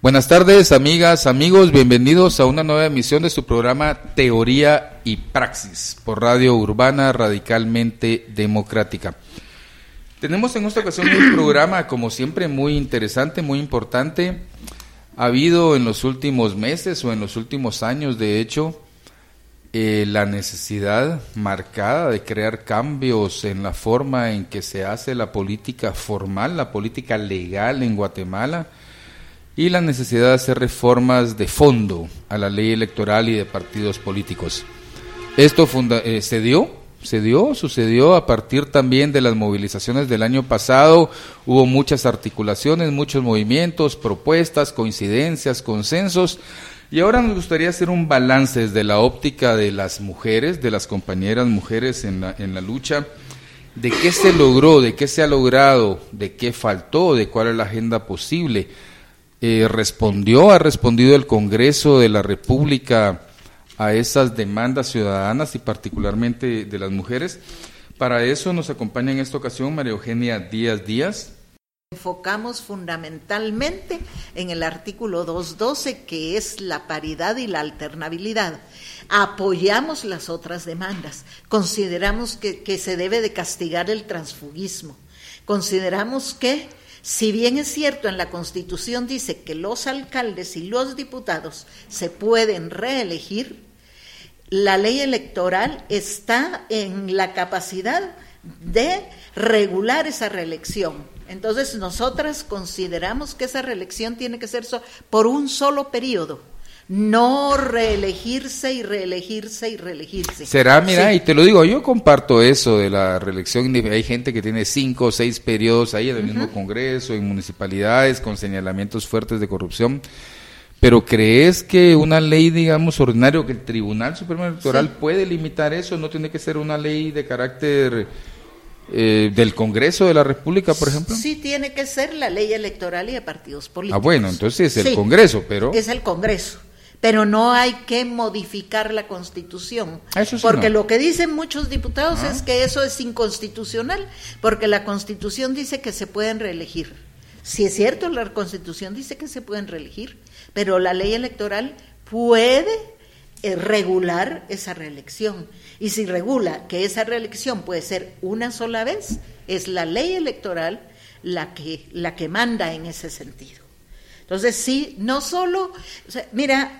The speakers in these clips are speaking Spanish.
Buenas tardes, amigas, amigos, bienvenidos a una nueva emisión de su programa Teoría y Praxis por Radio Urbana Radicalmente Democrática. Tenemos en esta ocasión un programa, como siempre, muy interesante, muy importante. Ha habido en los últimos meses o en los últimos años, de hecho, la necesidad marcada de crear cambios en la forma en que se hace la política formal, la política legal en Guatemala, y la necesidad de hacer reformas de fondo a la ley electoral y de partidos políticos. Esto sucedió a partir también de las movilizaciones del año pasado. Hubo muchas articulaciones, muchos movimientos, propuestas, coincidencias, consensos, y ahora nos gustaría hacer un balance desde la óptica de las mujeres, de las compañeras mujeres en la lucha, de qué se logró, de qué se ha logrado, de qué faltó, de cuál es la agenda posible. Ha respondido el Congreso de la República a esas demandas ciudadanas y particularmente de las mujeres. Para eso nos acompaña en esta ocasión María Eugenia Díaz. Enfocamos fundamentalmente en el artículo 212, que es la paridad y la alternabilidad. Apoyamos las otras demandas, consideramos que se debe de castigar el transfugismo, consideramos que, si bien es cierto, en la Constitución dice que los alcaldes y los diputados se pueden reelegir, la ley electoral está en la capacidad de regular esa reelección. Entonces, nosotras consideramos que esa reelección tiene que ser por un solo periodo, no reelegirse y reelegirse y reelegirse. Será, mira, sí. Y te lo digo, yo comparto eso de la reelección. Hay gente que tiene 5 o 6 periodos ahí en el mismo Congreso, en municipalidades, con señalamientos fuertes de corrupción. Pero ¿crees que una ley, digamos, ordinaria, que el Tribunal Supremo Electoral puede limitar eso? ¿No tiene que ser una ley de carácter del Congreso de la República, por ejemplo? Sí, tiene que ser la ley electoral y de partidos políticos. Ah, bueno, entonces es el Congreso, pero... Es el Congreso. Pero no hay que modificar la Constitución, eso sí, porque no. Lo que dicen muchos diputados es que eso es inconstitucional, porque la Constitución dice que se pueden reelegir. Sí es cierto, la Constitución dice que se pueden reelegir, pero la ley electoral puede regular esa reelección, y si regula que esa reelección puede ser una sola vez, es la ley electoral la que manda en ese sentido. Entonces sí, no solo, o sea, mira,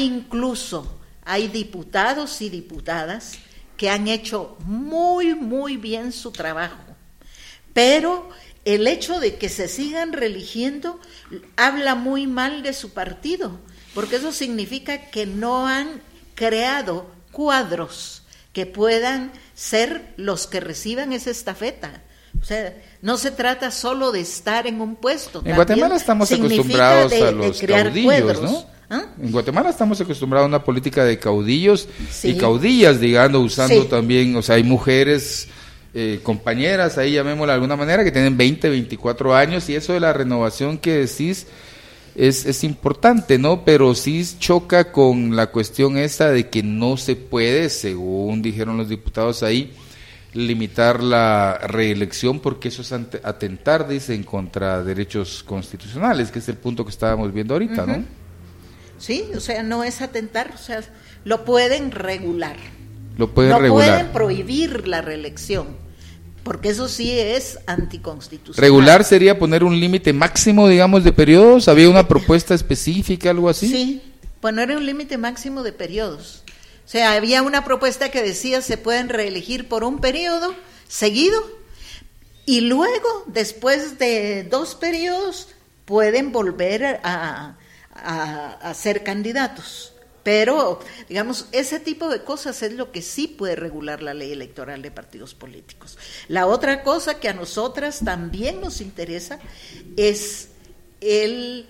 hay diputados y diputadas que han hecho muy, muy bien su trabajo, pero el hecho de que se sigan reeligiendo habla muy mal de su partido, porque eso significa que no han creado cuadros que puedan ser los que reciban esa estafeta. O sea, no se trata solo de estar en un puesto. En Guatemala estamos acostumbrados a los caudillos, cuadros, ¿no? En Guatemala estamos acostumbrados a una política de caudillos y caudillas, digamos, usando también, o sea, hay mujeres, compañeras, ahí llamémosla de alguna manera, que tienen 20, 24 años, y eso de la renovación que decís es importante, ¿no? Pero sí choca con la cuestión esa de que no se puede, según dijeron los diputados ahí, limitar la reelección, porque eso es atentar, dicen, contra derechos constitucionales, que es el punto que estábamos viendo ahorita, ¿no? Sí, o sea, no es atentar, o sea, lo pueden regular. No pueden prohibir la reelección, porque eso sí es anticonstitucional. ¿Regular sería poner un límite máximo, digamos, de periodos? ¿Había una propuesta específica, algo así? Sí, poner un límite máximo de periodos. O sea, había una propuesta que decía se pueden reelegir por un periodo seguido y luego, después de 2 periodos, pueden volver a ser candidatos. Pero, digamos, ese tipo de cosas es lo que sí puede regular la ley electoral de partidos políticos. La otra cosa que a nosotras también nos interesa es el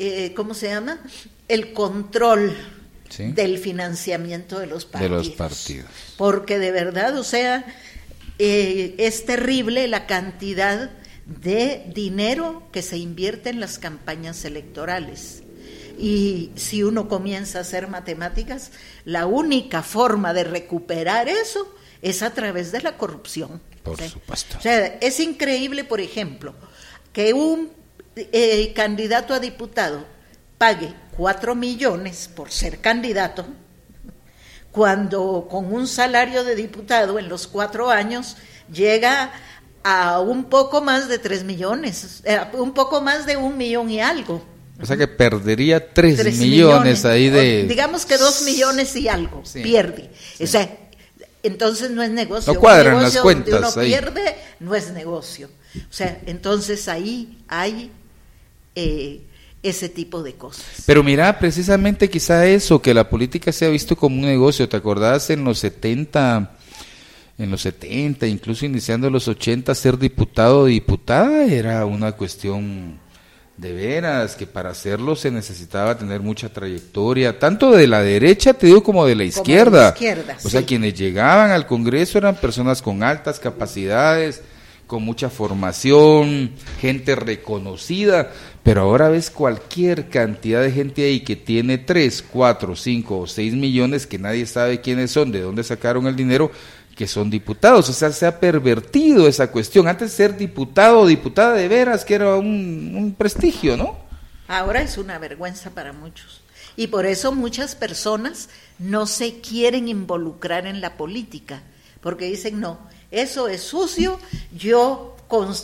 control del financiamiento de los partidos. Porque de verdad, o sea, es terrible la cantidad de dinero que se invierte en las campañas electorales. Y si uno comienza a hacer matemáticas, la única forma de recuperar eso es a través de la corrupción. Por supuesto. O sea, es increíble, por ejemplo, que un candidato a diputado pague 4 millones por ser candidato, cuando con un salario de diputado en los 4 años llega a un poco más de 3 millones, un poco más de 1 millón y algo. O sea que perdería 3 millones ahí de... Digamos que 2 millones y algo, sí, pierde. Sí. O sea, entonces no es negocio. No cuadran las cuentas. Donde uno ahí pierde, no es negocio. O sea, entonces ahí hay ese tipo de cosas. Pero mira, precisamente quizá eso, que la política se ha visto como un negocio. ¿Te acordás en los 70, incluso iniciando los 80, ser diputado o diputada era una cuestión de veras, que para hacerlo se necesitaba tener mucha trayectoria, tanto de la derecha, te digo, como de la izquierda. O sea, quienes llegaban al Congreso eran personas con altas capacidades, con mucha formación, gente reconocida, pero ahora ves cualquier cantidad de gente ahí que tiene 3, 4, 5 o 6 millones que nadie sabe quiénes son, de dónde sacaron el dinero, que son diputados. O sea, se ha pervertido esa cuestión. Antes ser diputado o diputada de veras que era un prestigio, ¿no? Ahora es una vergüenza para muchos. Y por eso muchas personas no se quieren involucrar en la política, porque dicen, no, eso es sucio, yo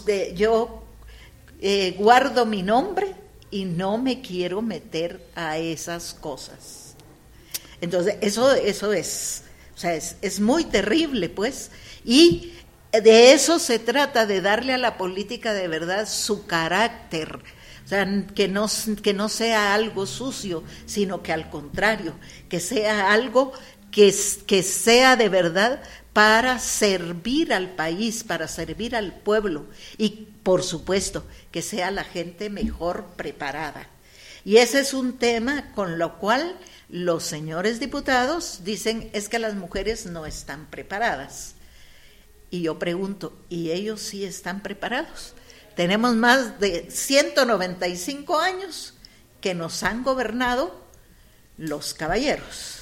guardo mi nombre y no me quiero meter a esas cosas. Entonces, eso es, o sea, es muy terrible, pues, y de eso se trata, de darle a la política de verdad su carácter, o sea, que no sea algo sucio, sino que al contrario, que sea algo que sea de verdad para servir al país, para servir al pueblo, y por supuesto que sea la gente mejor preparada. Y ese es un tema con lo cual los señores diputados dicen, es que las mujeres no están preparadas. Y yo pregunto, ¿y ellos sí están preparados? Tenemos más de 195 años que nos han gobernado los caballeros.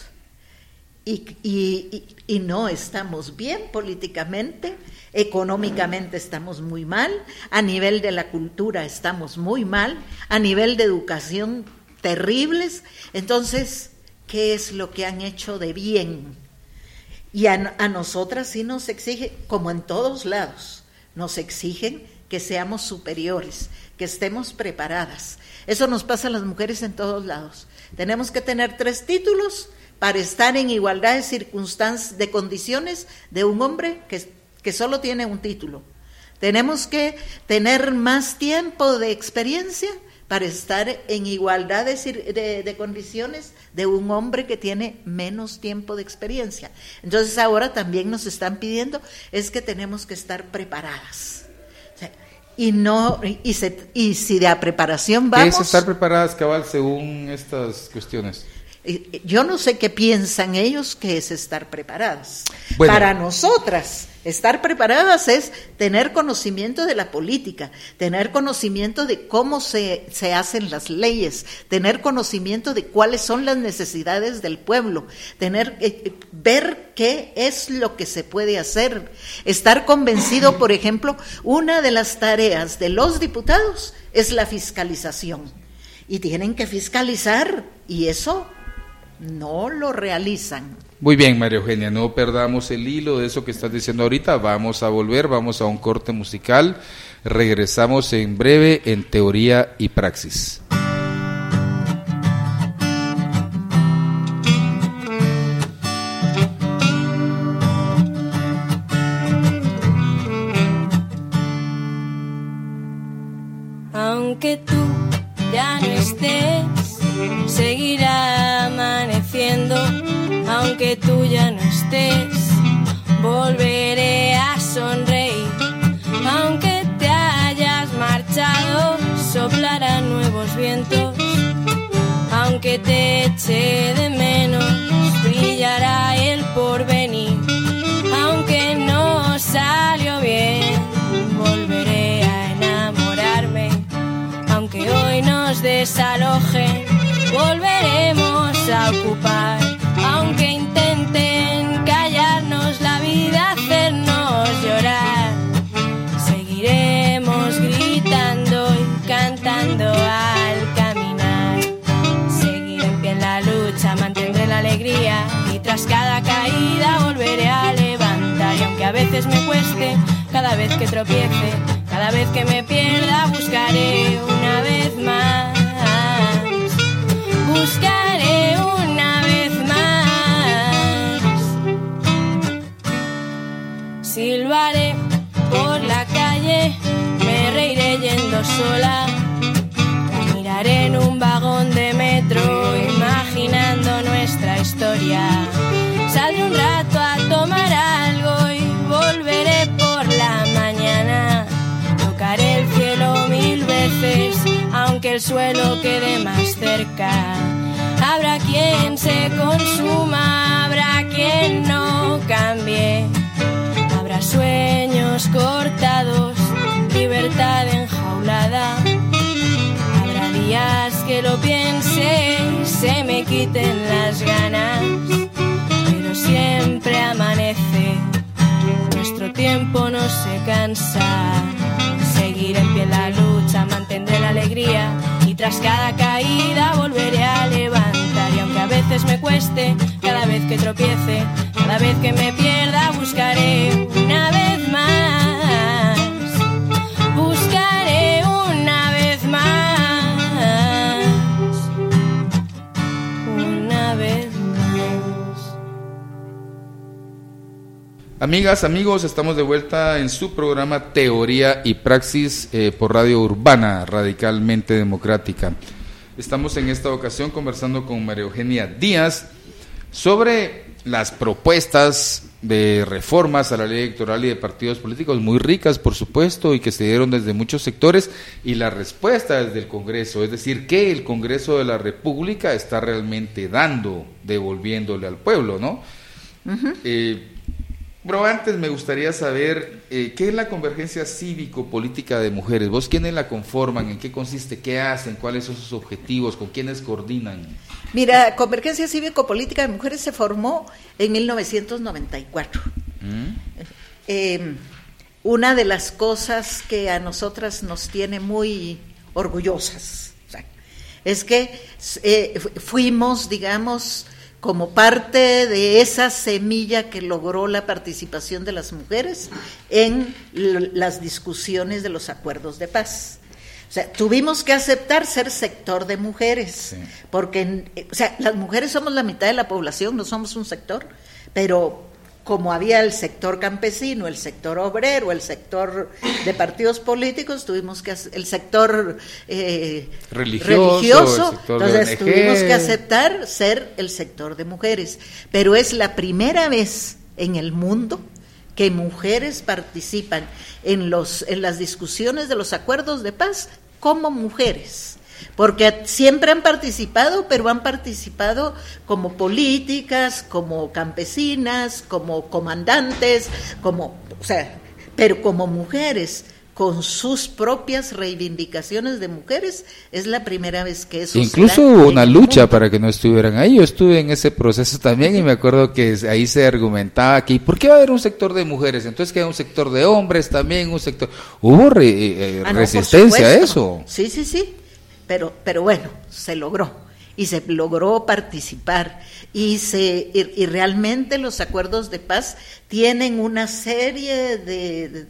Y no estamos bien políticamente, económicamente estamos muy mal, a nivel de la cultura estamos muy mal, a nivel de educación terribles. Entonces, ¿qué es lo que han hecho de bien? Y a nosotras sí nos exige, como en todos lados, nos exigen que seamos superiores, que estemos preparadas. Eso nos pasa a las mujeres en todos lados. Tenemos que tener 3 títulos para estar en igualdad de circunstancias, de condiciones de un hombre que solo tiene un título. Tenemos que tener más tiempo de experiencia para estar en igualdad de condiciones de un hombre que tiene menos tiempo de experiencia. Entonces ahora también nos están pidiendo es que tenemos que estar preparadas. O sea, y si de a preparación vamos... ¿Qué es estar preparadas, cabal, según estas cuestiones? Yo no sé qué piensan ellos que es estar preparadas. Bueno. Para nosotras, estar preparadas es tener conocimiento de la política, tener conocimiento de cómo se hacen las leyes, tener conocimiento de cuáles son las necesidades del pueblo, ver qué es lo que se puede hacer, estar convencido. Por ejemplo, una de las tareas de los diputados es la fiscalización, y tienen que fiscalizar, y eso no lo realizan. Muy bien, María Eugenia, no perdamos el hilo de eso que estás diciendo ahorita. Vamos a volver, vamos a un corte musical. Regresamos en breve en Teoría y Praxis. Aunque tú ya no estés, seguirá amaneciendo. Aunque tú ya no estés, volveré a sonreír. Aunque te hayas marchado, soplarán nuevos vientos. Aunque te eche de menos, brillará el porvenir. Aunque no salió bien, volveré a enamorarme. Aunque hoy nos desalojen, volveremos a ocupar. Aunque intenten callarnos la vida, hacernos llorar, seguiremos gritando y cantando al caminar. veces me cueste, cada vez que tropiece, cada vez que me pierda, buscaré una vez más. Buscaré una vez más. Silbaré por la calle, me reiré yendo sola. Miraré en un vagón de metro, imaginando nuestra historia. Saldré un rato a tomar algo y volveré por la mañana. Tocaré el cielo 1000 veces, aunque el suelo quede más cerca. Habrá quien se consuma, habrá quien no cambie. Habrá sueños cortados, libertad enjaulada. Habrá días que lo piense y se me quiten las ganas. Pero siempre amanece, nuestro tiempo no se cansa. Seguiré en pie en la lucha, mantendré la alegría y tras cada caída volveré a levantar. Y aunque a veces me cueste, cada vez que tropiece, cada vez que me pierda, buscaré una vez más. Buscaré una vez más. Una vez más. Amigas, amigos, estamos de vuelta en su programa Teoría y Praxis por Radio Urbana, radicalmente democrática. Estamos en esta ocasión conversando con María Eugenia Díaz sobre las propuestas de reformas a la ley electoral y de partidos políticos, muy ricas por supuesto, y que se dieron desde muchos sectores, y la respuesta desde el Congreso, es decir, que el Congreso de la República está realmente dando, devolviéndole al pueblo, ¿no? Uh-huh. Pero antes me gustaría saber qué es la convergencia cívico-política de mujeres. ¿Vos quiénes la conforman? ¿En qué consiste? ¿Qué hacen? ¿Cuáles son sus objetivos? ¿Con quiénes coordinan? Mira, Convergencia Cívico-Política de Mujeres se formó en 1994. Una de las cosas que a nosotras nos tiene muy orgullosas, o sea, es que fuimos, digamos, como parte de esa semilla que logró la participación de las mujeres en las discusiones de los acuerdos de paz. O sea, tuvimos que aceptar ser sector de mujeres, sí, porque, o sea, las mujeres somos la mitad de la población, no somos un sector, pero como había el sector campesino, el sector obrero, el sector de partidos políticos, tuvimos que el sector religioso, el sector entonces tuvimos que aceptar ser el sector de mujeres, pero es la primera vez en el mundo que mujeres participan en las discusiones de los acuerdos de paz como mujeres. Porque siempre han participado, pero han participado como políticas, como campesinas, como comandantes, pero como mujeres, con sus propias reivindicaciones de mujeres, es la primera vez que eso incluso hubo una lucha para que no estuvieran ahí. Yo estuve en ese proceso también y me acuerdo que ahí se argumentaba que ¿por qué va a haber un sector de mujeres? Entonces que hay un sector de hombres también, un sector... Hubo resistencia a eso. Sí. Pero bueno, se logró y se logró participar y realmente los acuerdos de paz tienen una serie de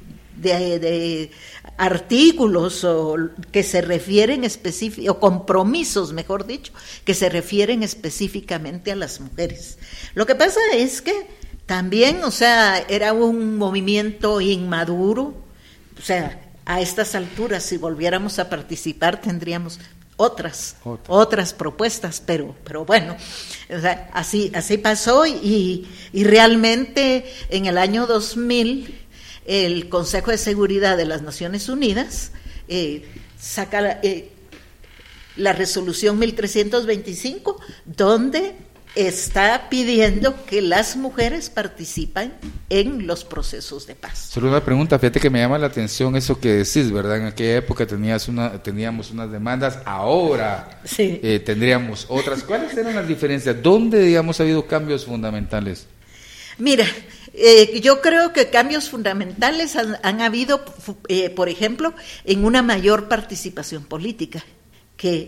artículos que se refieren o compromisos, mejor dicho, que se refieren específicamente a las mujeres. Lo que pasa es que también, o sea, era un movimiento inmaduro, o sea, a estas alturas, si volviéramos a participar, tendríamos otras propuestas, pero bueno, o sea, así pasó y realmente en el año 2000 el Consejo de Seguridad de las Naciones Unidas saca la resolución 1325, donde está pidiendo que las mujeres participen en los procesos de paz. Solo una pregunta, fíjate que me llama la atención eso que decís, ¿verdad? En aquella época teníamos unas demandas, ahora sí, tendríamos otras. ¿Cuáles eran las diferencias? ¿Dónde, digamos, ha habido cambios fundamentales? Mira, yo creo que cambios fundamentales han habido, por ejemplo, en una mayor participación política, que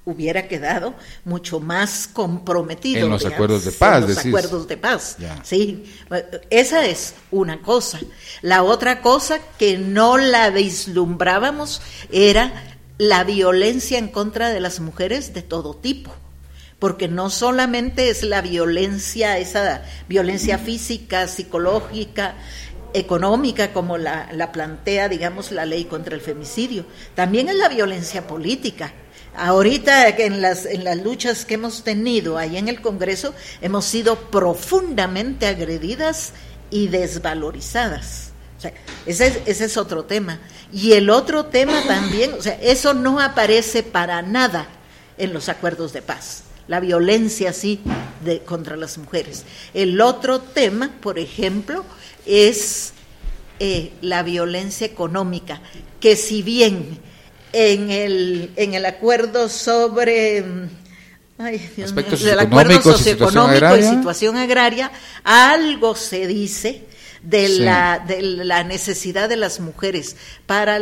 hubiera quedado mucho más comprometido en los acuerdos de paz, en los acuerdos de paz. Ya. Sí, esa es una cosa. La otra cosa que no la vislumbrábamos era la violencia en contra de las mujeres de todo tipo, porque no solamente es la violencia, esa violencia física, psicológica, económica, como la plantea, digamos, la ley contra el femicidio, también es la violencia política. Ahorita en las luchas que hemos tenido ahí en el Congreso hemos sido profundamente agredidas y desvalorizadas. O sea, ese es otro tema. Y el otro tema también, o sea, eso no aparece para nada en los acuerdos de paz, la violencia así contra las mujeres. El otro tema, por ejemplo, es la violencia económica, que si bien en el acuerdo sobre aspectos el acuerdo socioeconómico y situación agraria, algo se dice de la necesidad de las mujeres para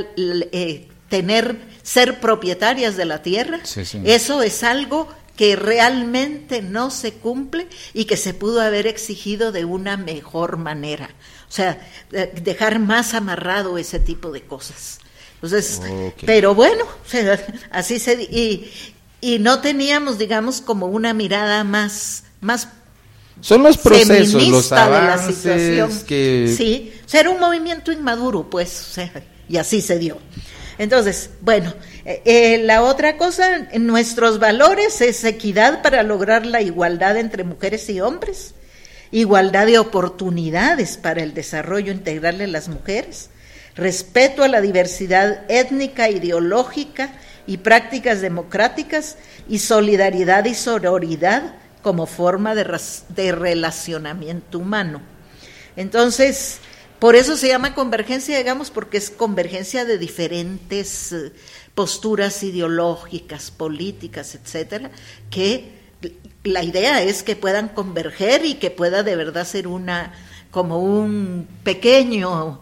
ser propietarias de la tierra. Eso es algo que realmente no se cumple y que se pudo haber exigido de una mejor manera. O sea, dejar más amarrado ese tipo de cosas. Entonces, pero bueno, así y no teníamos, digamos, como una mirada más son los procesos, los avances de la situación. Sí, o sea, era un movimiento inmaduro, pues, o sea, y así se dio. Entonces, bueno, la otra cosa, nuestros valores es equidad para lograr la igualdad entre mujeres y hombres, igualdad de oportunidades para el desarrollo integral de las mujeres, respeto a la diversidad étnica, ideológica y prácticas democráticas, y solidaridad y sororidad como forma de relacionamiento humano. Entonces, por eso se llama convergencia, digamos, porque es convergencia de diferentes posturas ideológicas, políticas, etcétera, que la idea es que puedan converger y que pueda de verdad ser como un pequeño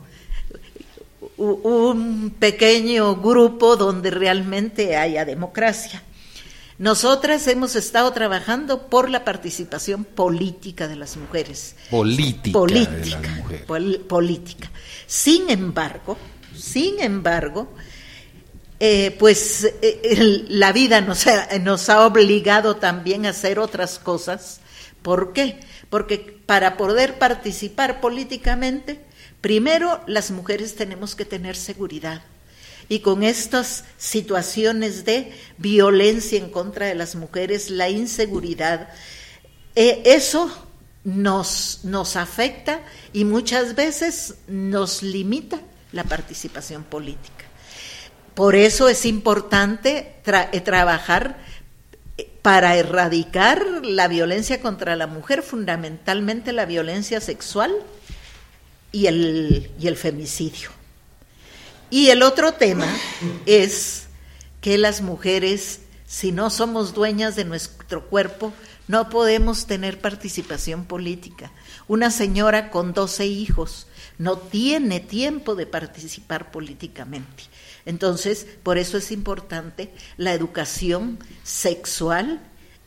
grupo donde realmente haya democracia. Nosotras hemos estado trabajando por la participación política de las mujeres. Política. De las mujeres. Política. Sin embargo, la vida nos ha obligado también a hacer otras cosas. ¿Por qué? Porque para poder participar políticamente, primero las mujeres tenemos que tener seguridad. Y con estas situaciones de violencia en contra de las mujeres, la inseguridad, eso nos afecta y muchas veces nos limita la participación política. Por eso es importante trabajar para erradicar la violencia contra la mujer, fundamentalmente la violencia sexual y el femicidio. Y el otro tema es que las mujeres, si no somos dueñas de nuestro cuerpo, no podemos tener participación política. Una señora con 12 hijos no tiene tiempo de participar políticamente. Entonces, por eso es importante la educación sexual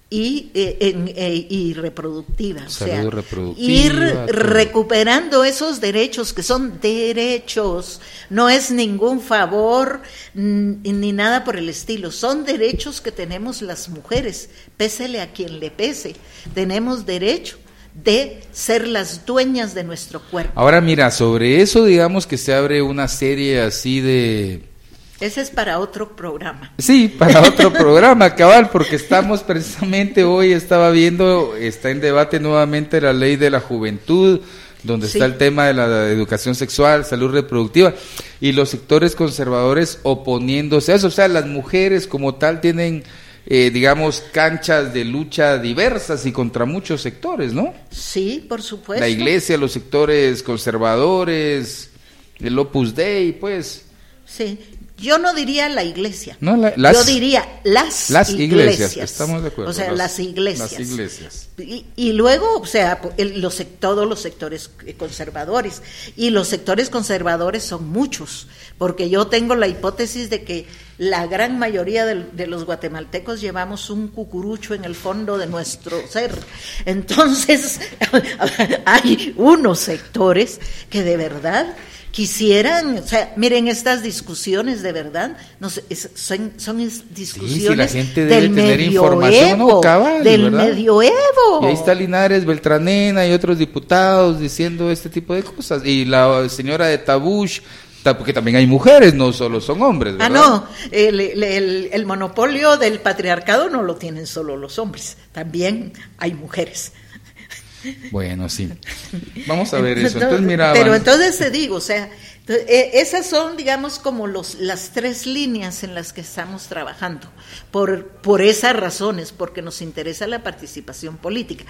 y reproductiva. Salud reproductiva. Ir recuperando esos derechos que son derechos, no es ningún favor ni nada por el estilo, son derechos que tenemos las mujeres, pésele a quien le pese, tenemos derecho de ser las dueñas de nuestro cuerpo. Ahora mira, sobre eso digamos que se abre una serie así de... Ese es para otro programa. Sí, para otro programa, cabal, porque estamos precisamente hoy, está en debate nuevamente la ley de la juventud, donde está el tema de la educación sexual, salud reproductiva, y los sectores conservadores oponiéndose a eso. O sea, las mujeres como tal tienen, digamos, canchas de lucha diversas y contra muchos sectores, ¿no? Sí, por supuesto. La iglesia, los sectores conservadores, el Opus Dei, pues... Sí. yo no diría la iglesia, no, yo diría las iglesias. Estamos de acuerdo. O sea, las iglesias. Las iglesias. Y luego, o sea, todos los sectores conservadores. Y los sectores conservadores son muchos, porque yo tengo la hipótesis de que la gran mayoría de los guatemaltecos llevamos un cucurucho en el fondo de nuestro ser. Entonces, hay unos sectores que de verdad quisieran, o sea, miren estas discusiones de verdad, no sé, son discusiones sí, la gente del medioevo, del medioevo. Y ahí está Linares, Beltranena y otros diputados diciendo este tipo de cosas. Y la señora de Tabush, porque también hay mujeres, no solo son hombres, ¿verdad? No, el monopolio del patriarcado no lo tienen solo los hombres, también hay mujeres. Bueno, sí. Vamos a ver eso. Entonces, mira, pero entonces te digo, o sea, esas son, digamos, como las tres líneas en las que estamos trabajando, por esas razones, porque nos interesa la participación política.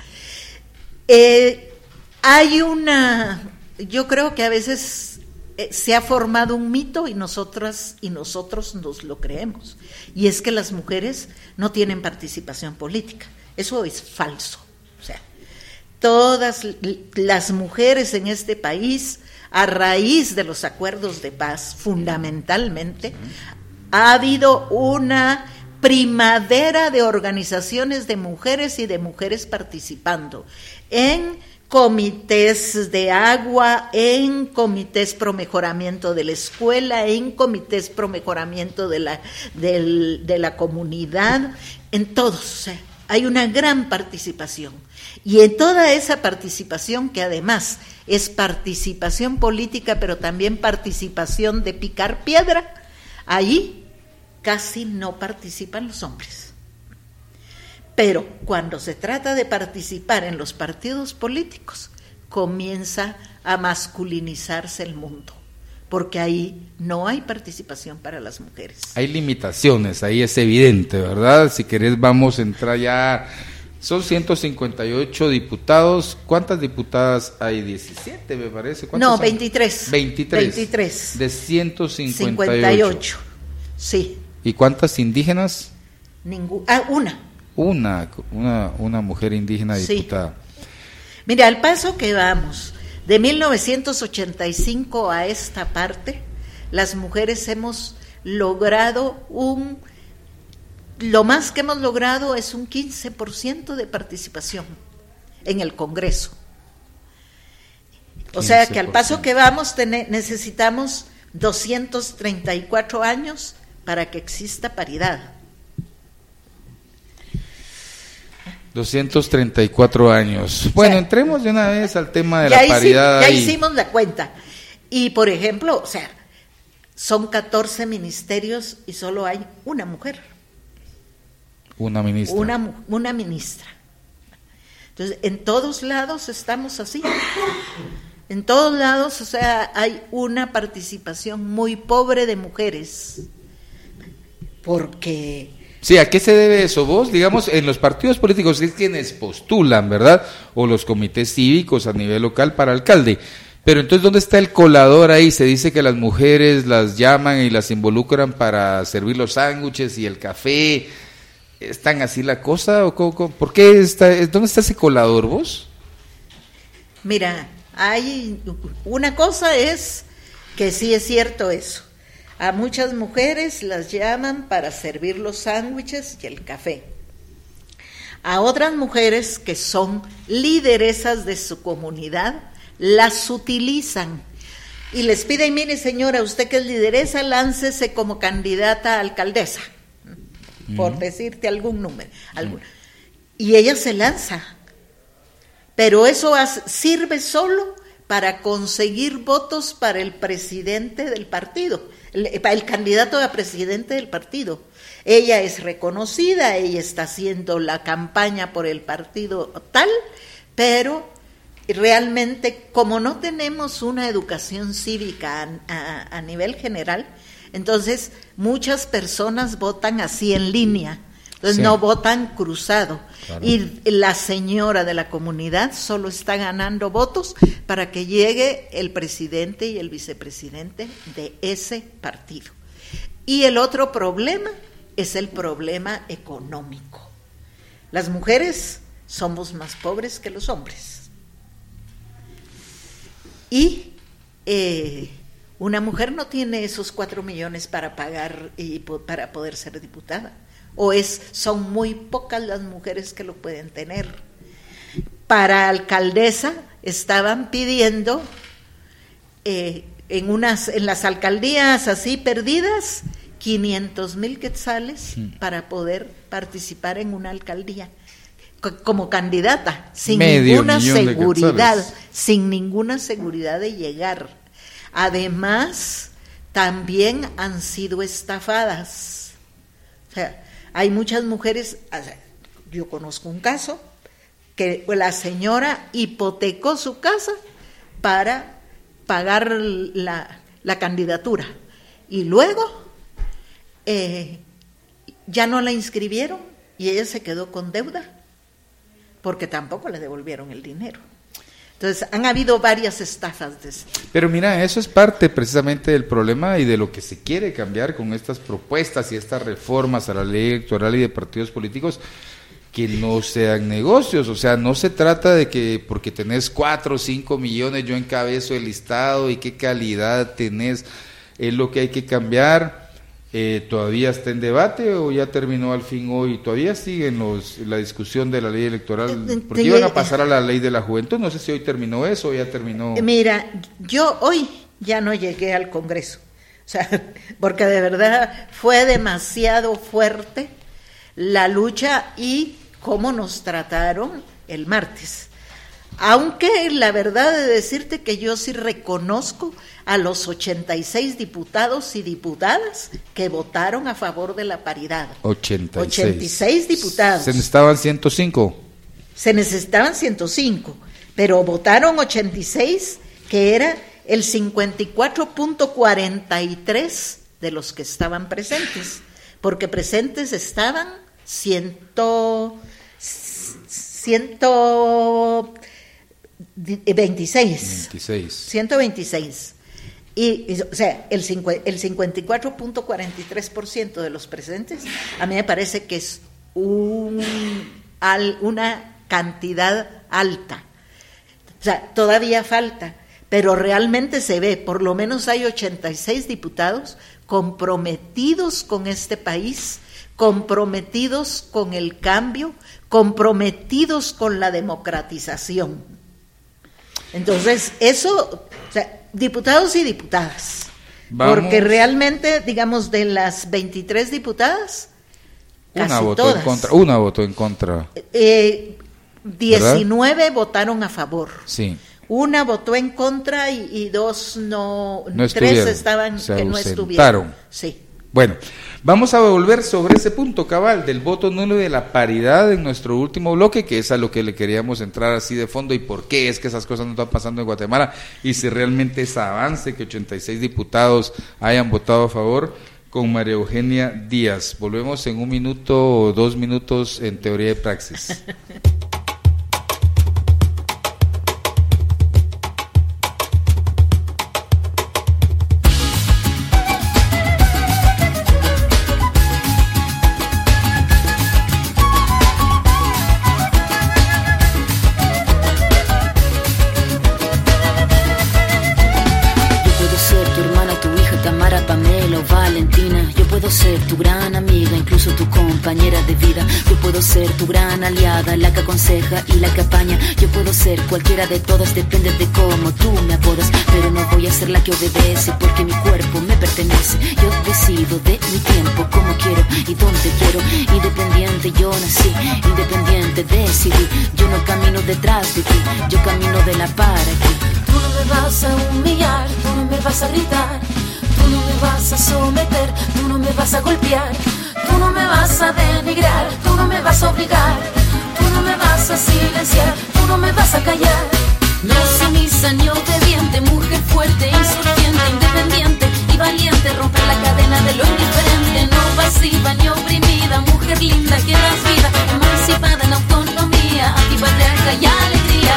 Yo creo que a veces se ha formado un mito y nosotros nos lo creemos, y es que las mujeres no tienen participación política. Eso es falso. O sea, todas las mujeres en este país, a raíz de los acuerdos de paz, fundamentalmente, ha habido una primavera de organizaciones de mujeres y de mujeres participando en comités de agua, en comités pro mejoramiento de la escuela, en comités pro mejoramiento de la comunidad, en todos, o sea, hay una gran participación. Y en toda esa participación, que además es participación política, pero también participación de picar piedra, ahí casi no participan los hombres. Pero cuando se trata de participar en los partidos políticos, comienza a masculinizarse el mundo, porque ahí no hay participación para las mujeres. Hay limitaciones, ahí es evidente, ¿verdad? Si querés vamos a entrar ya. Son 158 diputados. ¿Cuántas diputadas hay? 17, me parece. No, son? 23. 23. De 158. 58, sí. ¿Y cuántas indígenas? Una. Una mujer indígena diputada. Sí. Mira, al paso que vamos, de 1985 a esta parte, las mujeres hemos logrado lo más que hemos logrado es un 15% de participación en el Congreso. O sea que al paso que vamos necesitamos 234 años para que exista paridad. 234 años. Bueno, entremos de una vez al tema de la paridad. Ya hicimos la cuenta. Y por ejemplo, o sea, son 14 ministerios y solo hay una mujer. Una ministra. Una ministra. Entonces, en todos lados estamos así. En todos lados, o sea, hay una participación muy pobre de mujeres. Porque... Sí, ¿a qué se debe eso? Vos, digamos, en los partidos políticos es quienes postulan, ¿verdad? O los comités cívicos a nivel local para alcalde. Pero entonces, ¿dónde está el colador ahí? Se dice que las mujeres las llaman y las involucran para servir los sándwiches y el café. ¿Están así la cosa? ¿O por qué dónde está ese colador, vos? Mira, hay una cosa es que sí es cierto eso. A muchas mujeres las llaman para servir los sándwiches y el café. A otras mujeres que son lideresas de su comunidad, las utilizan y les piden, mire señora, usted que es lideresa, láncese como candidata a alcaldesa, por decirte algún número. Y ella se lanza, pero eso sirve solo para conseguir votos para el presidente del partido, para el candidato a presidente del partido. Ella es reconocida, ella está haciendo la campaña por el partido tal, pero realmente como no tenemos una educación cívica a nivel general, entonces muchas personas votan así en línea, entonces no votan cruzado. Claro. Y la señora de la comunidad solo está ganando votos para que llegue el presidente y el vicepresidente de ese partido. Y el otro problema es el problema económico. Las mujeres somos más pobres que los hombres. Y una mujer no tiene esos 4 millones para pagar y para poder ser diputada. Son muy pocas las mujeres que lo pueden tener. Para alcaldesa estaban pidiendo en las alcaldías así perdidas 500,000 quetzales para poder participar en una alcaldía como candidata, sin ninguna seguridad de llegar. Además, también han sido estafadas. O sea, hay muchas mujeres, yo conozco un caso que la señora hipotecó su casa para pagar la candidatura y luego ya no la inscribieron y ella se quedó con deuda porque tampoco le devolvieron el dinero. Entonces han habido varias estafas de eso. Pero mira, eso es parte precisamente del problema y de lo que se quiere cambiar con estas propuestas y estas reformas a la ley electoral y de partidos políticos, que no sean negocios. O sea, no se trata de que porque tenés 4 o 5 millones yo encabezo el listado y qué calidad tenés, es lo que hay que cambiar. ¿Todavía está en debate o ya terminó al fin hoy? ¿Todavía sigue la discusión de la ley electoral? Porque iban a pasar a la ley de la juventud, no sé si hoy terminó eso o ya terminó. Mira, yo hoy ya no llegué al Congreso, o sea, porque de verdad fue demasiado fuerte la lucha y cómo nos trataron el martes. Aunque la verdad de decirte que yo sí reconozco a los 86 diputados y diputadas que votaron a favor de la paridad. 86 diputados. ¿Se necesitaban 105? Se necesitaban 105, pero votaron 86, que era el 54.43 de los que estaban presentes, porque presentes estaban 126. Y o sea, el 54.43% de los presentes, a mí me parece que es una cantidad alta. O sea, todavía falta, pero realmente se ve, por lo menos hay 86 diputados comprometidos con este país, comprometidos con el cambio, comprometidos con la democratización. Entonces, eso, o sea, diputados y diputadas. Vamos. Porque realmente, digamos, de las 23 diputadas, casi todas. Una votó en contra. 19 ¿verdad? Votaron a favor. Sí. Una votó en contra y 2 no 3 estaban que no estuvieron. Sí. Bueno, vamos a volver sobre ese punto cabal del voto nulo y de la paridad en nuestro último bloque, que es a lo que le queríamos entrar así de fondo y por qué es que esas cosas no están pasando en Guatemala y si realmente es avance que 86 diputados hayan votado a favor, con María Eugenia Díaz. Volvemos en 1 minuto o 2 minutos en Teoría y Praxis. Ser tu gran aliada, la que aconseja y la que apaña. Yo puedo ser cualquiera de todas, depende de cómo tú me apodas. Pero no voy a ser la que obedece, porque mi cuerpo me pertenece. Yo decido de mi tiempo, cómo quiero y dónde quiero. Independiente yo nací, independiente decidí. Yo no camino detrás de ti, yo camino de la para aquí. Tú no me vas a humillar, tú no me vas a gritar, tú no me vas a someter, tú no me vas a golpear. Tú no me vas a denigrar, tú no me vas a obligar, tú no me vas a silenciar, tú no me vas a callar. No sumisa ni obediente, mujer fuerte, insurgente, independiente y valiente, romper la cadena de lo indiferente. No pasiva ni oprimida, mujer linda que das vida, emancipada en autonomía, antipatriarca y alegría.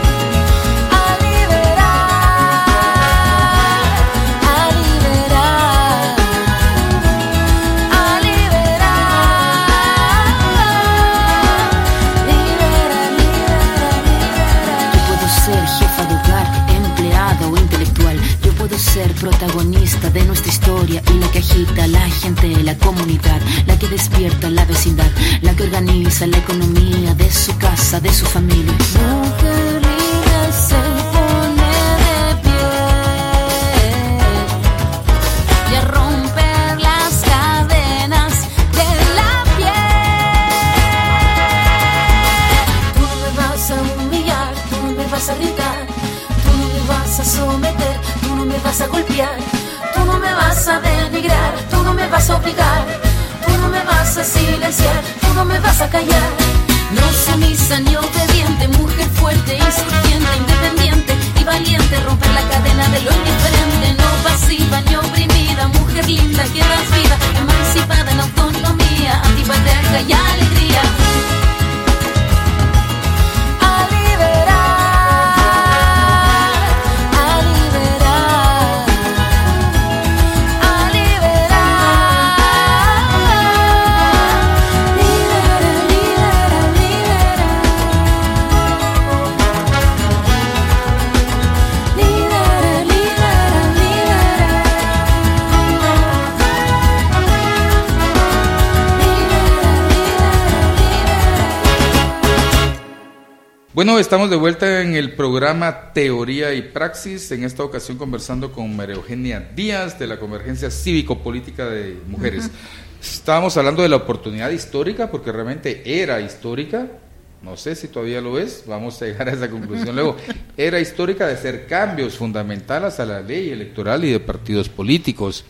A liberar, a liberar. agita la gente, la comunidad, la que despierta la vecindad, la que organiza la economía de su casa, de su familia. Mujer libre se pone de pie y a romper las cadenas de la piel. Tú no me vas a humillar, tú no me vas a gritar, tú no me vas a someter, tú no me vas a golpear, tú no me vas a denigrar, tú no me vas a obligar, tú no me vas a silenciar, tú no me vas a callar. No sumisa ni obediente, mujer fuerte, insurgente, independiente y valiente, romper la cadena de lo indiferente, no pasiva ni oprimida, mujer linda que das vida, emancipada en autonomía, antipatriarca y alegría. Bueno, estamos de vuelta en el programa Teoría y Praxis, en esta ocasión conversando con María Eugenia Díaz de la Convergencia Cívico-Política de Mujeres. Uh-huh. Estábamos hablando de la oportunidad histórica, porque realmente era histórica, no sé si todavía lo es, vamos a llegar a esa conclusión luego, era histórica de hacer cambios fundamentales a la ley electoral y de partidos políticos.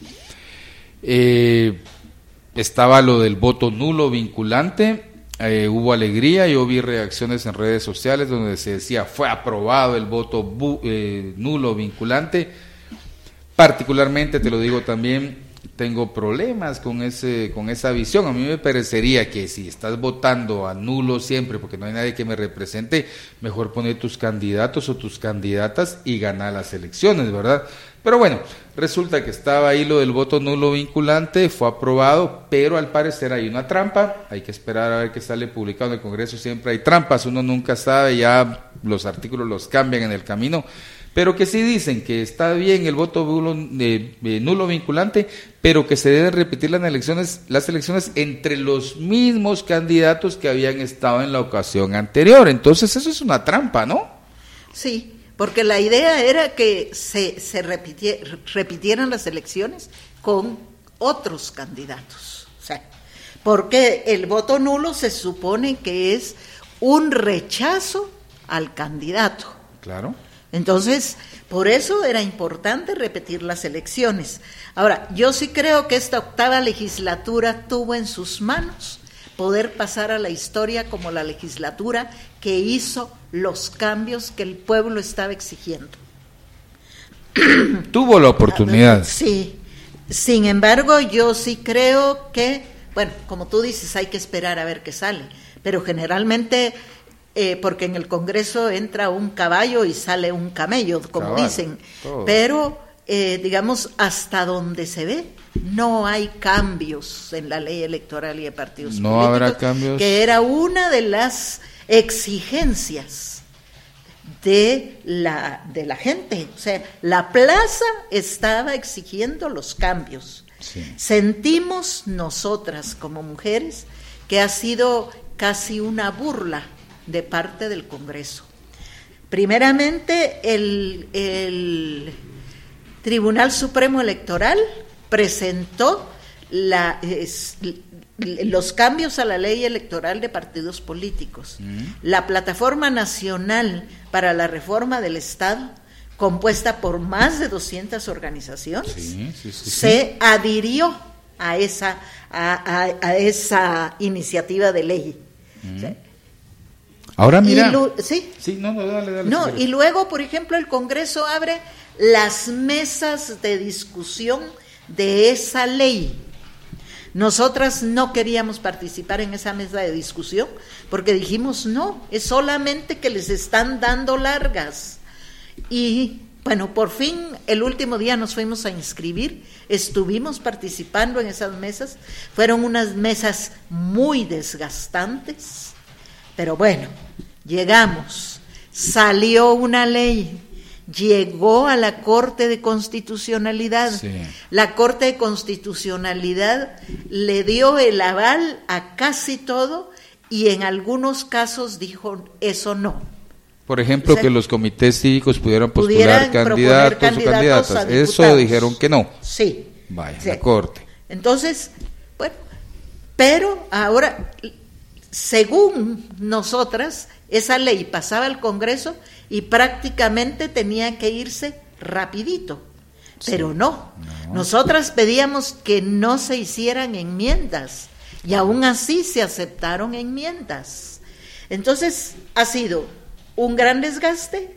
Estaba lo del voto nulo vinculante. Hubo alegría, yo vi reacciones en redes sociales donde se decía fue aprobado el voto nulo vinculante. Particularmente, te lo digo también, tengo problemas con esa visión. A mí me parecería que si estás votando a nulo siempre porque no hay nadie que me represente, mejor poner tus candidatos o tus candidatas y ganar las elecciones, ¿verdad? Pero bueno, resulta que estaba ahí lo del voto nulo vinculante, fue aprobado, pero al parecer hay una trampa, hay que esperar a ver qué sale publicado en el Congreso, siempre hay trampas, uno nunca sabe, ya los artículos los cambian en el camino, pero que sí dicen que está bien el voto nulo vinculante, pero que se deben repetir las elecciones entre los mismos candidatos que habían estado en la ocasión anterior. Entonces eso es una trampa, ¿no? Sí, porque la idea era que se repitieran las elecciones con otros candidatos. O sea, porque el voto nulo se supone que es un rechazo al candidato. Claro. Entonces, por eso era importante repetir las elecciones. Ahora, yo sí creo que esta octava legislatura tuvo en sus manos poder pasar a la historia como la legislatura que hizo los cambios que el pueblo estaba exigiendo. Tuvo la oportunidad. Sí. Sin embargo, yo sí creo que, bueno, como tú dices, hay que esperar a ver qué sale. Pero generalmente, porque en el Congreso entra un caballo y sale un camello, como cabal, dicen. Todo. Pero, digamos, hasta donde se ve, no hay cambios en la ley electoral y de partidos políticos. No habrá cambios. Que era una de las exigencias de la gente. O sea, la plaza estaba exigiendo los cambios. Sí. Sentimos nosotras como mujeres que ha sido casi una burla de parte del Congreso. Primeramente, el Tribunal Supremo Electoral presentó los cambios a la ley electoral de partidos políticos. La Plataforma Nacional para la Reforma del Estado, compuesta por más de 200 organizaciones, se adhirió a esa iniciativa de ley. O sea, ahora mira. Dale. Y luego, por ejemplo, el Congreso abre las mesas de discusión de esa ley. Nosotras no queríamos participar en esa mesa de discusión porque dijimos no, es solamente que les están dando largas. Y bueno, por fin el último día nos fuimos a inscribir, estuvimos participando en esas mesas, fueron unas mesas muy desgastantes, pero bueno, llegamos, salió una ley. llegó a la Corte de Constitucionalidad. Sí. La Corte de Constitucionalidad le dio el aval a casi todo y en algunos casos dijo eso no. Por ejemplo, O sea, que los comités cívicos pudieran postular candidatos o candidatas. Eso dijeron que no. Sí. Vaya, Sí. la Corte. Entonces, bueno, pero ahora, según nosotras, esa ley pasaba al Congreso y prácticamente tenía que irse rapidito. Pero no. Nosotras pedíamos que no se hicieran enmiendas y aún así se aceptaron enmiendas. Entonces, ha sido un gran desgaste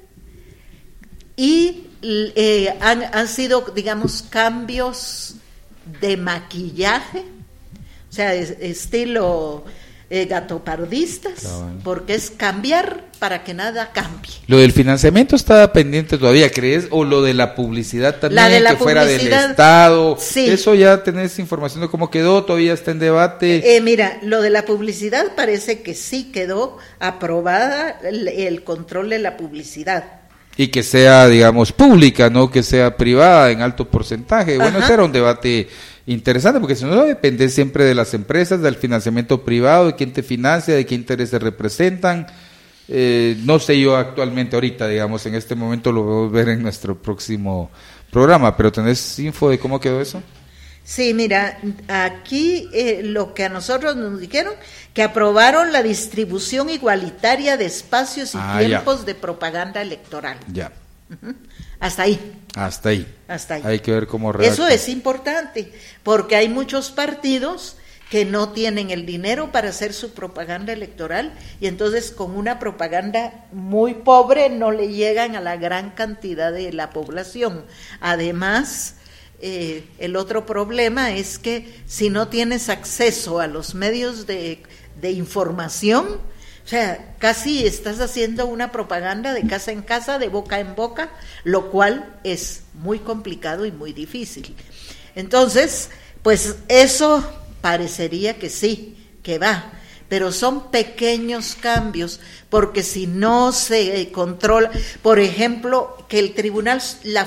y han sido, digamos, cambios de maquillaje, o sea, estilo gatopardistas, Claro. porque es cambiar para que nada cambie. Lo del financiamiento está pendiente todavía, ¿crees? O lo de la publicidad también, La de la que fuera del publicidad, Estado. sí. Eso ya tenés información de cómo quedó, todavía está en debate. Mira, lo de la publicidad parece que sí quedó aprobada el control de la publicidad. Y que sea, digamos, pública, no que sea privada en alto porcentaje. Bueno, Ajá. ese era un debate interesante, porque si no depende siempre de las empresas, del financiamiento privado, de quién te financia, de qué intereses representan. No sé yo actualmente ahorita, digamos, en este momento lo vamos a ver en nuestro próximo programa, pero ¿tenés info de cómo quedó eso? Sí, mira, aquí lo que a nosotros nos dijeron, que aprobaron la distribución igualitaria de espacios y tiempos de propaganda electoral. Ya, Hasta ahí. hasta ahí. Hasta ahí. Hay que ver cómo Eso redactan. es importante, porque hay muchos partidos que no tienen el dinero para hacer su propaganda electoral y entonces con una propaganda muy pobre no le llegan a la gran cantidad de la población. Además, el otro problema es que si no tienes acceso a los medios de información, o sea, casi estás haciendo una propaganda de casa en casa, de boca en boca, lo cual es muy complicado y muy difícil. Entonces, pues eso parecería que sí, que va, pero son pequeños cambios, porque si no se controla, por ejemplo, que el tribunal,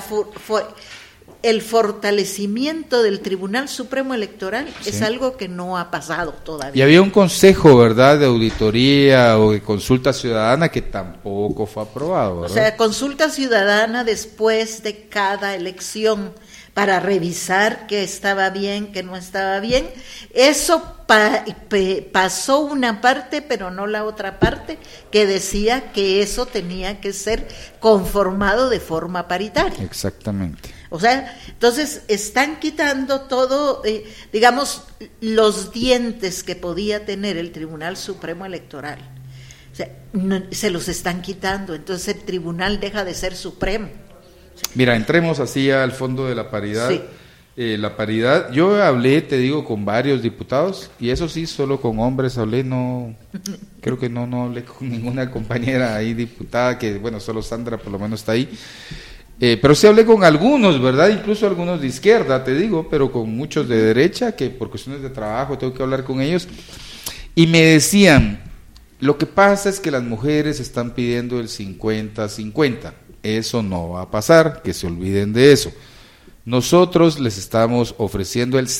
el fortalecimiento del Tribunal Supremo Electoral es algo que no ha pasado todavía. Y había un consejo, ¿verdad?, de auditoría o de consulta ciudadana que tampoco fue aprobado, ¿verdad? O sea, consulta ciudadana después de cada elección para revisar que estaba bien, que no estaba bien. Eso pasó una parte, pero no la otra parte, que decía que eso tenía que ser conformado de forma paritaria. Exactamente. O sea, entonces están quitando todo, digamos, los dientes que podía tener el Tribunal Supremo Electoral. O sea, se los están quitando, entonces el tribunal deja de ser supremo. Mira, entremos así al fondo de la paridad. Sí. La paridad, yo hablé, te digo, con varios diputados, y eso sí, solo con hombres hablé, no, creo que no hablé con ninguna compañera ahí diputada, que bueno, solo Sandra por lo menos está ahí, pero sí hablé con algunos, ¿verdad? Incluso algunos de izquierda, te digo, pero con muchos de derecha, que por cuestiones de trabajo tengo que hablar con ellos, y me decían, lo que pasa es que las mujeres están pidiendo el 50-50, eso no va a pasar, que se olviden de eso. Nosotros les estamos ofreciendo el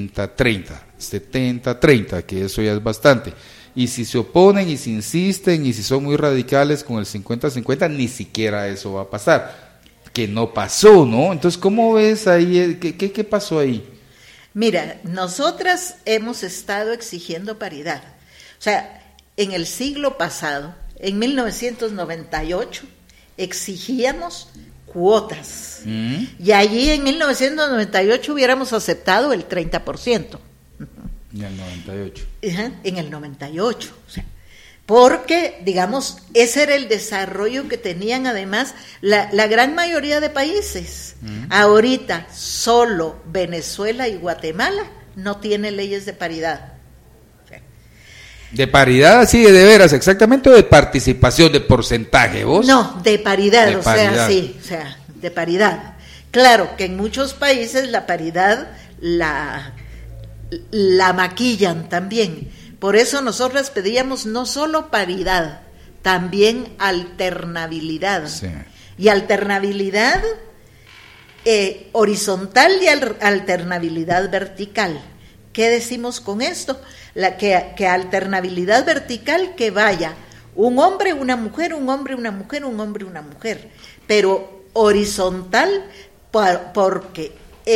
70-30, que eso ya es bastante. Y si se oponen y si insisten y si son muy radicales con el 50-50, ni siquiera eso va a pasar. Que no pasó, ¿no? Entonces, ¿cómo ves ahí? ¿Qué pasó ahí? Mira, nosotras hemos estado exigiendo paridad. O sea, en el siglo pasado, en 1998, exigíamos cuotas. Y allí en 1998 hubiéramos aceptado el 30%. En el 98. En el 98. O sea, porque, digamos, ese era el desarrollo que tenían además la gran mayoría de países. Ahorita solo Venezuela y Guatemala no tienen leyes de paridad. ¿De paridad así de veras exactamente o de participación, de porcentaje, vos? No, de paridad, De paridad. sea, de paridad. Claro que en muchos países la paridad la maquillan también. Por eso nosotras pedíamos no solo paridad, también alternabilidad. Sí. y alternabilidad horizontal y alternabilidad vertical. ¿Qué decimos con esto? Que alternabilidad vertical, que vaya un hombre, una mujer, un hombre, una mujer, un hombre, una mujer, pero horizontal, porque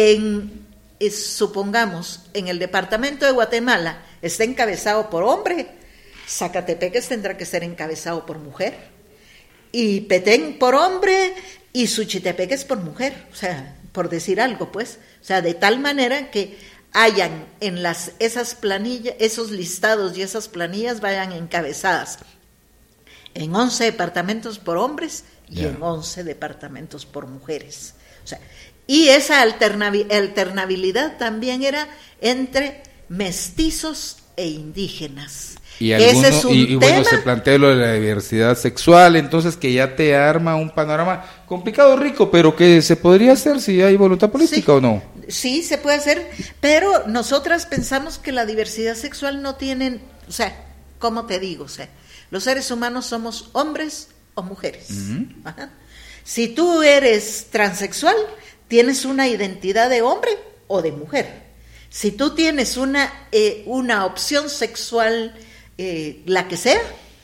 supongamos en el departamento de Guatemala está encabezado por hombre, Zacatepeques tendrá que ser encabezado por mujer, y Petén por hombre y Suchitepeques por mujer, o sea, por decir algo, pues, o sea, de tal manera que hayan en esas planillas, esos listados y esas planillas vayan encabezadas en 11 departamentos por hombres y en 11 departamentos por mujeres. O sea, y esa alternabilidad también era entre mestizos e indígenas. Y bueno, se plantea lo de la diversidad sexual, entonces que ya te arma un panorama complicado, rico, pero que se podría hacer si hay voluntad política, ¿o no? Sí, se puede hacer, pero nosotras pensamos que la diversidad sexual no tienen, o sea, ¿cómo te digo? O sea, los seres humanos somos hombres o mujeres. Ajá. Si tú eres transexual, tienes una identidad de hombre o de mujer. Si tú tienes una opción sexual, la que sea,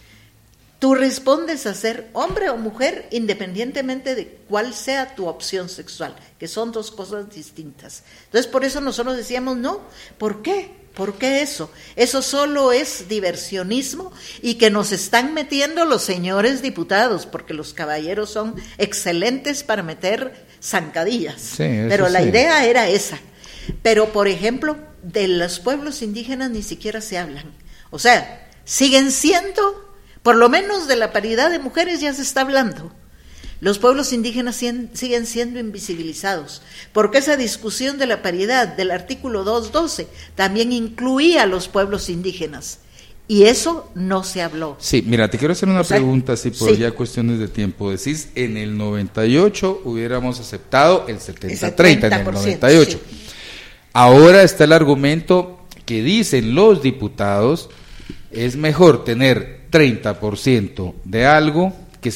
tú respondes a ser hombre o mujer independientemente de cuál sea tu opción sexual, que son dos cosas distintas. Entonces, por eso nosotros decíamos, no, ¿por qué? ¿Por qué eso? Eso solo es diversionismo y que nos están metiendo los señores diputados, porque los caballeros son excelentes para meter zancadillas, pero la idea era esa. Pero, por ejemplo, de los pueblos indígenas ni siquiera se hablan. O sea, siguen siendo, por lo menos de la paridad de mujeres ya se está hablando. Los pueblos indígenas siguen siendo invisibilizados, porque esa discusión de la paridad del artículo 212 también incluía a los pueblos indígenas, y eso no se habló. Sí, mira, te quiero hacer una pregunta, así por ya cuestiones de tiempo. Decís, en el 98 hubiéramos aceptado el 70-30, en el 98. Sí. Ahora está el argumento que dicen los diputados, es mejor tener 30% de algo que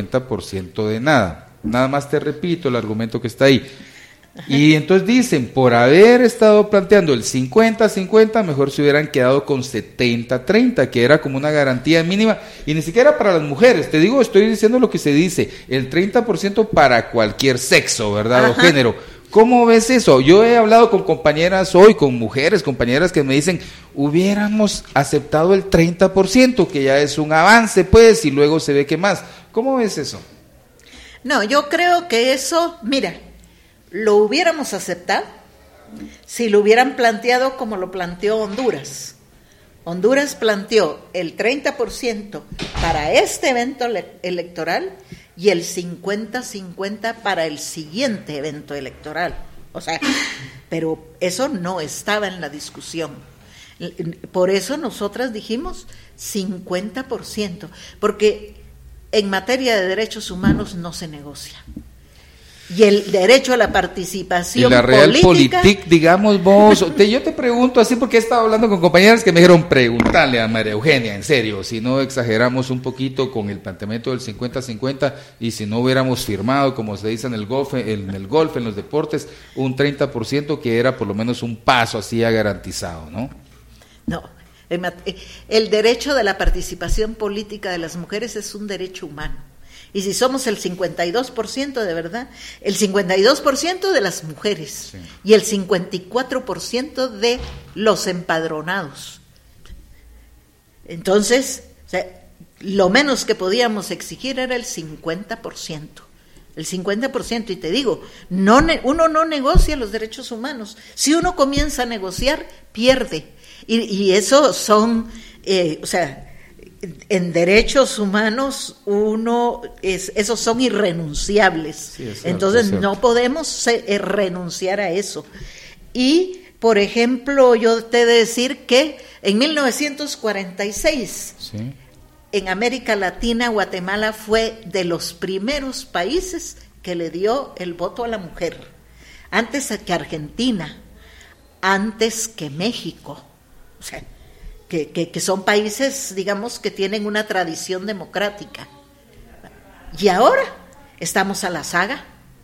50% de nada. Nada más te repito el argumento que está ahí. Y entonces dicen, por haber estado planteando el 50-50, mejor se hubieran quedado con 70-30, que era como una garantía mínima, y ni siquiera para las mujeres. Te digo, estoy diciendo lo que se dice, el 30% para cualquier sexo, ¿verdad? O género. ¿Cómo ves eso? Yo he hablado con compañeras hoy, con mujeres, compañeras que me dicen, hubiéramos aceptado el 30%, que ya es un avance, pues, y luego se ve que más. ¿Cómo ves eso? No, yo creo que eso, mira, lo hubiéramos aceptado si lo hubieran planteado como lo planteó Honduras. Honduras planteó el 30% para este evento electoral y el 50-50 para el siguiente evento electoral. O sea, pero eso no estaba en la discusión. Por eso nosotras dijimos 50%, porque en materia de derechos humanos no se negocia. Y el derecho a la participación política. Y la realpolitik, digamos vos, yo te pregunto así porque he estado hablando con compañeras que me dijeron, preguntarle a María Eugenia, en serio, si no exageramos un poquito con el planteamiento del 50-50 y si no hubiéramos firmado, como se dice en el golf, en los deportes, un 30% que era por lo menos un paso así ya garantizado, ¿no? No, el derecho de la participación política de las mujeres es un derecho humano. Y si somos el 52% de verdad, el 52% de las mujeres y el 54% de los empadronados. Entonces, o sea, lo menos que podíamos exigir era el 50%. El 50%, y te digo, uno no negocia los derechos humanos. Si uno comienza a negociar, pierde. Y eso son, o sea, en derechos humanos esos son irrenunciables, entonces no podemos renunciar a eso. Y por ejemplo, yo te he de decir que en 1946 en América Latina, Guatemala fue de los primeros países que le dio el voto a la mujer, antes que Argentina, antes que México, o sea, que son países, digamos, que tienen una tradición democrática. Y ahora estamos a la saga.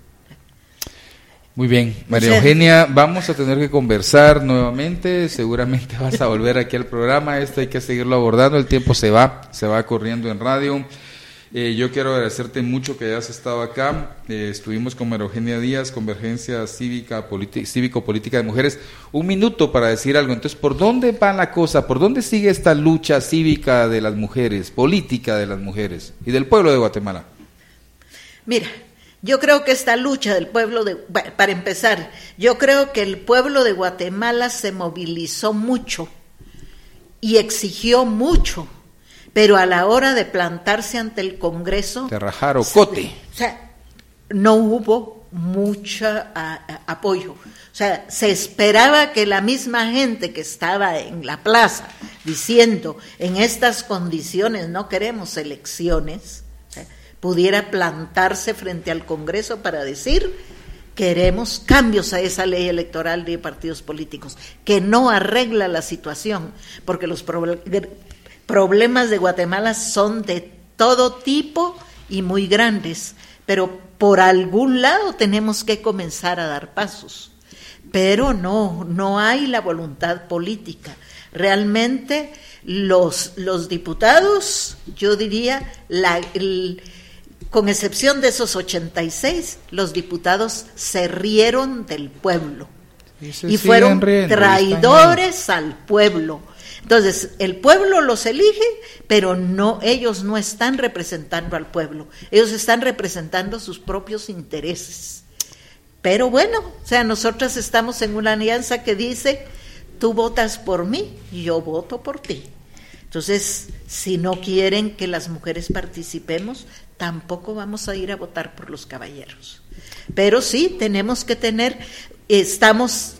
Muy bien, María Eugenia, vamos a tener que conversar nuevamente, seguramente vas a volver aquí al programa, esto hay que seguirlo abordando, el tiempo se va corriendo en radio. Yo quiero agradecerte mucho que hayas estado acá. Estuvimos con María Eugenia Díaz, Convergencia Cívico-Política de Mujeres. Un minuto para decir algo. Entonces, ¿por dónde va la cosa? ¿Por dónde sigue esta lucha cívica de las mujeres, política de las mujeres y del pueblo de Guatemala? Mira, yo creo que esta lucha del pueblo para empezar, yo creo que el pueblo de Guatemala se movilizó mucho y exigió mucho. Pero a la hora de plantarse ante el Congreso... Te rajaron cote. O sea, no hubo mucho apoyo. O sea, se esperaba que la misma gente que estaba en la plaza diciendo, en estas condiciones no queremos elecciones, o sea, pudiera plantarse frente al Congreso para decir, queremos cambios a esa ley electoral de partidos políticos, que no arregla la situación, porque los problemas de Guatemala son de todo tipo y muy grandes, pero por algún lado tenemos que comenzar a dar pasos, pero no hay la voluntad política. Realmente los diputados, yo diría, con excepción de esos 86, los diputados se rieron del pueblo y fueron traidores al pueblo. Entonces, el pueblo los elige, pero ellos no están representando al pueblo, ellos están representando sus propios intereses. Pero bueno, o sea, nosotras estamos en una alianza que dice, tú votas por mí, yo voto por ti. Entonces, si no quieren que las mujeres participemos, tampoco vamos a ir a votar por los caballeros. Pero sí, tenemos que estamos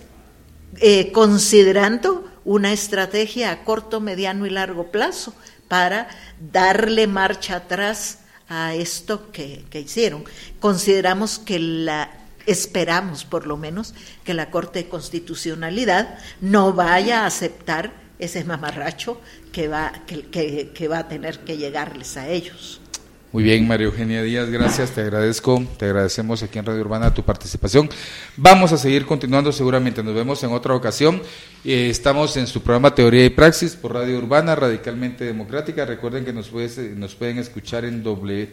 considerando una estrategia a corto, mediano y largo plazo para darle marcha atrás a esto que hicieron. Consideramos esperamos por lo menos que la Corte de Constitucionalidad no vaya a aceptar ese mamarracho que va a tener que llegarles a ellos. Muy bien, María Eugenia Díaz, gracias, te agradecemos aquí en Radio Urbana tu participación. Vamos a seguir continuando seguramente, nos vemos en otra ocasión. Estamos en su programa Teoría y Praxis por Radio Urbana, radicalmente democrática. Recuerden que nos pueden escuchar en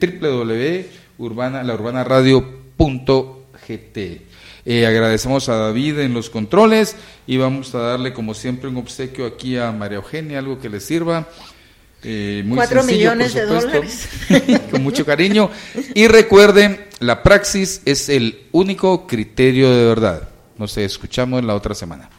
www.laurbanaradio.gt. Agradecemos a David en los controles y vamos a darle como siempre un obsequio aquí a María Eugenia, algo que le sirva. Muy 4 sencillo, millones por de supuesto, dólares. con mucho cariño. Y recuerden, la praxis es el único criterio de verdad. Nos escuchamos la otra semana.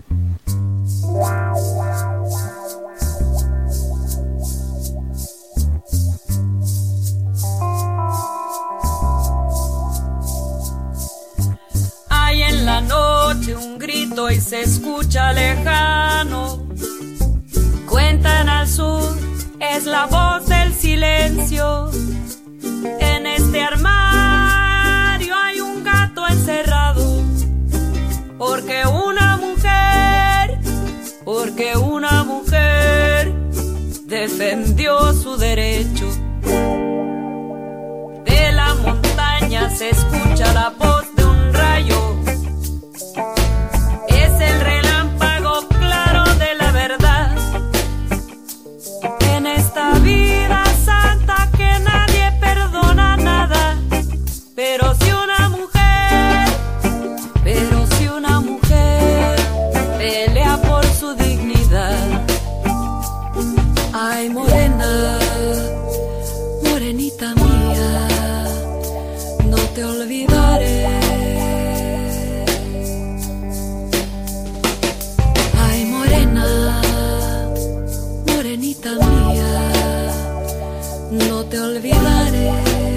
Hay en la noche un grito y se escucha lejano. Cuentan al sur, es la voz del silencio. En este armario hay un gato encerrado. Porque una mujer defendió su derecho. De la montaña se escucha la voz de un rayo. Es el relámpago claro de la verdad. En esta vida santa que nadie perdona nada, pero si una mujer pelea por su dignidad. Ay, morena, morenita mía, no te olvidaré. Ay, morena, morenita mía, no te olvidaré.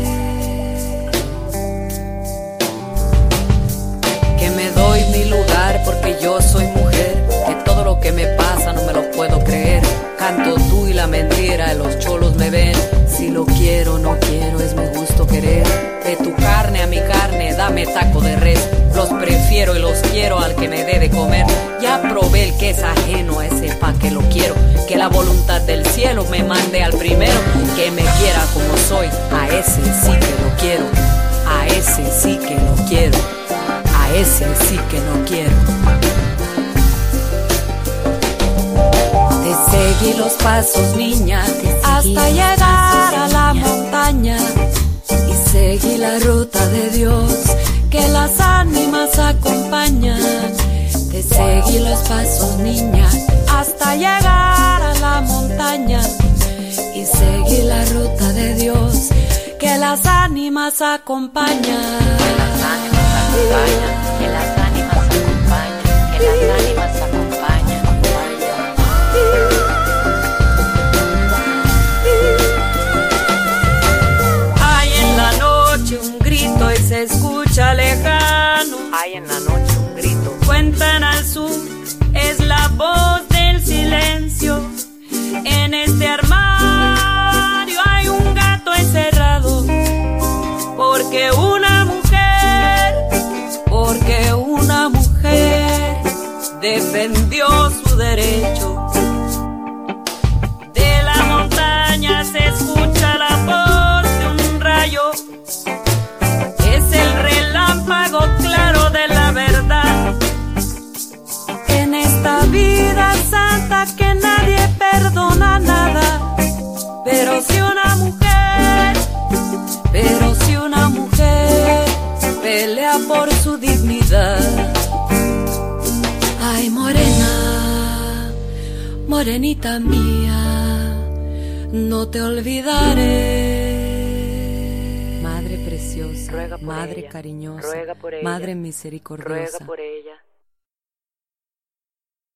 Que me doy mi lugar porque yo soy mujer, que todo lo que me pasa no me lo puedo creer. Canto tú y la mentira, los cholos me ven. Si lo quiero, no quiero, es mi gusto querer. De tu carne a mi carne, dame taco de res. Los prefiero y los quiero al que me dé de comer. Ya probé el que es ajeno, a ese pa' que lo quiero. Que la voluntad del cielo me mande al primero. Que me quiera como soy, a ese sí que lo quiero. a ese sí que no quiero, a ese sí que no quiero. Te seguí los pasos, niña, hasta llegar a la montaña, y seguí la ruta de Dios que las ánimas acompañan. Te seguí los pasos, niña, hasta llegar a la montaña, y seguí la ruta de Dios que las ánimas acompañan. Que las ánimas acompañan, que las ánimas acompañan, que las ánimas acompañan. Hay en la noche un grito y se escucha lejano. Hay en la noche un grito. Cuentan al sur, es la voz del silencio. En este armario hay un gato encerrado, porque una mujer defendió su derecho. De la montaña se escucha la voz de un rayo, es el relámpago claro de la verdad. En esta vida santa que nadie perdona nada, pero si una mujer pelea por su dignidad. Ay, morena, morenita mía, no te olvidaré. Madre preciosa, madre ella, cariñosa, ruega por ella, madre misericordiosa, ruega por ella.